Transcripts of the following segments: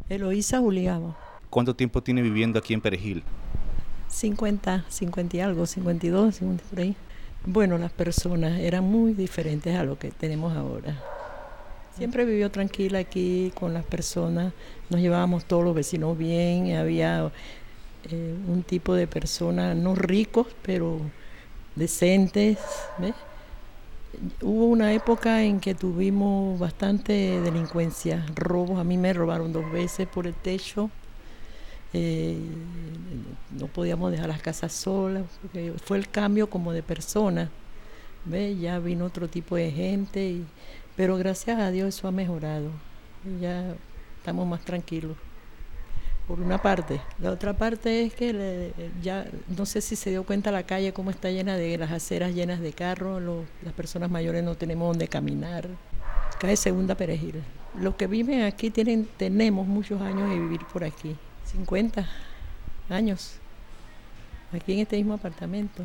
Eloísa Julián, ¿Cuánto tiempo tiene viviendo aquí en Perejil? 50 y algo, 52, 50 por ahí. Bueno, las personas eran muy diferentes a lo que tenemos ahora. Siempre vivió tranquila aquí con las personas, nos llevábamos todos los vecinos bien, había un tipo de personas no ricos, pero decentes, ¿ves? Hubo una época en que tuvimos bastante delincuencia, robos. A mí me robaron 2 veces por el techo. eh, no podíamos dejar las casas solas, porque fue el cambio como de persona, ¿ves? Ya vino otro tipo de gente, pero gracias a Dios eso ha mejorado. Ya estamos más tranquilos, por una parte. La otra parte es que ya no sé si se dio cuenta la calle cómo está llena de las aceras llenas de carros, las personas mayores no tenemos donde caminar. Cae Segunda Perejil. Los que viven aquí tenemos muchos años de vivir por aquí, 50 años, aquí en este mismo apartamento.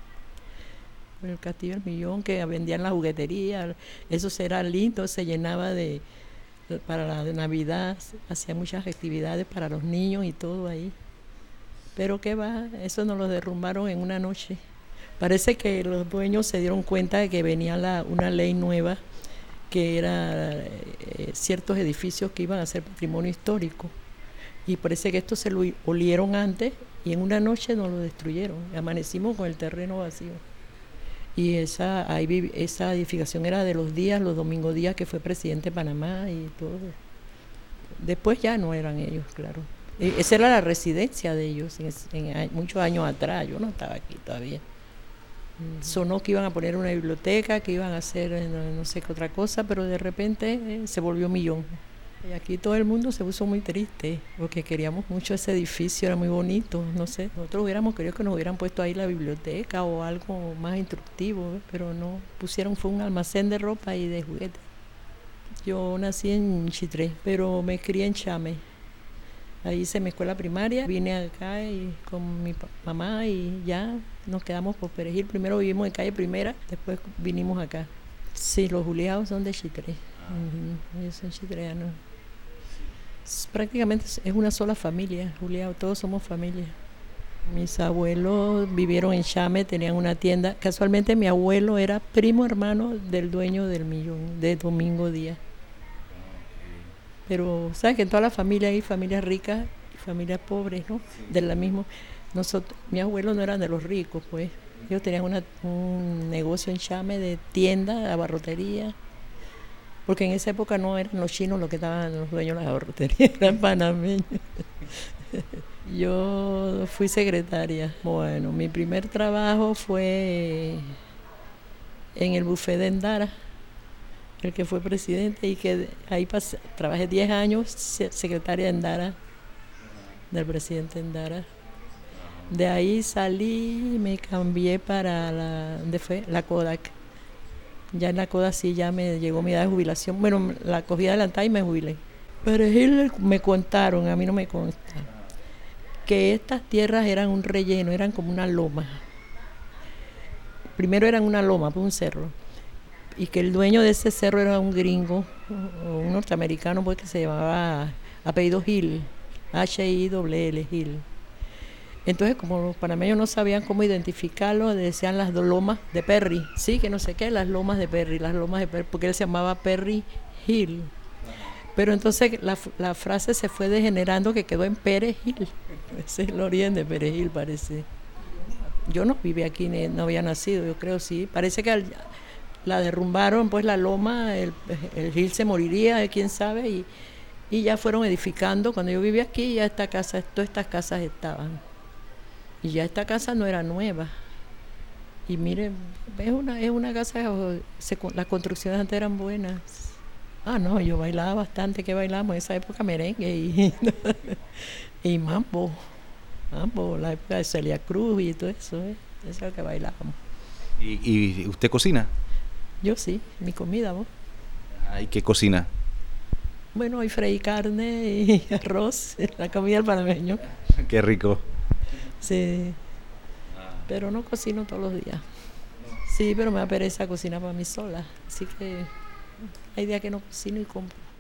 El Castillo del Millón, que vendían la juguetería, eso será lindo, se llenaba para la Navidad, hacía muchas actividades para los niños y todo ahí. Pero qué va, eso nos lo derrumbaron en una noche. Parece que los dueños se dieron cuenta de que venía una ley nueva, que era ciertos edificios que iban a ser patrimonio histórico. Y parece que esto se lo olieron antes y en una noche nos lo destruyeron. Amanecimos con el terreno vacío. Y esa edificación era de los domingos días que fue presidente de Panamá y todo. Después ya no eran ellos, claro. Esa era la residencia de ellos muchos años atrás. Yo no estaba aquí todavía. Sonó que iban a poner una biblioteca, que iban a hacer no sé qué otra cosa, pero de repente se volvió Millón. Y aquí todo el mundo se puso muy triste, porque queríamos mucho ese edificio, era muy bonito, no sé. Nosotros hubiéramos querido que nos hubieran puesto ahí la biblioteca o algo más instructivo, pero no. Fue un almacén de ropa y de juguetes. Yo nací en Chitré, pero me crié en Chame. Ahí hice mi escuela primaria, vine acá con mi mamá y ya nos quedamos por Perejil. Primero vivimos en calle Primera, después vinimos acá. Sí, los Juliados son de Chitré. Ellos son chitreanos. Prácticamente es una sola familia, Juliado, todos somos familia. Mis abuelos vivieron en Chame, tenían una tienda. Casualmente mi abuelo era primo hermano del dueño del Millón, de Domingo Díaz. Pero sabes que en toda la familia hay familias ricas y familias pobres, ¿no? Sí. De la misma. Mi abuelo no eran de los ricos, pues. Ellos tenían un negocio en Chame de tienda, abarrotería. Porque en esa época no eran los chinos los que estaban los dueños de la abarrotería, eran panameños. Yo fui secretaria. Bueno, mi primer trabajo fue en el buffet de Endara, el que fue presidente, y que ahí trabajé 10 años secretaria de Endara, del presidente Endara. De ahí salí y me cambié para la Kodak. Ya en la Kodak sí ya me llegó mi edad de jubilación. Bueno, la cogí adelantada y me jubilé. Pero me contaron, a mí no me consta, que estas tierras eran un relleno, eran como una loma. Primero eran una loma, pues un cerro. Y que el dueño de ese cerro era un gringo, un norteamericano, pues, que se llamaba apellido Hill, Hill, Hill. Entonces, como los panameños no sabían cómo identificarlo, decían las lomas de Perry, sí, que no sé qué, las lomas de Perry, porque él se llamaba Perry Hill. Pero entonces la frase se fue degenerando, que quedó en Perejil. Ese es el origen de Perejil, parece. Yo no vivía aquí, no había nacido, yo creo, sí. Parece que la derrumbaron, pues la loma, el Hill se moriría, quién sabe, y ya fueron edificando. Cuando yo vivía aquí, ya todas estas casas estaban. Y ya esta casa no era nueva. Y mire, es una casa, las construcciones antes eran buenas. No, yo bailaba bastante, que bailamos en esa época, merengue y mambo, la época de Celia Cruz y todo eso, eso es lo que bailábamos. ¿Y usted cocina? Yo sí, mi comida, ¿vos? ¿Y qué cocina? Bueno, hoy freí carne y arroz, la comida del panameño. Qué rico. Sí, pero no cocino todos los días. Sí, pero me da pereza cocinar para mí sola, así que hay días que no cocino y compro.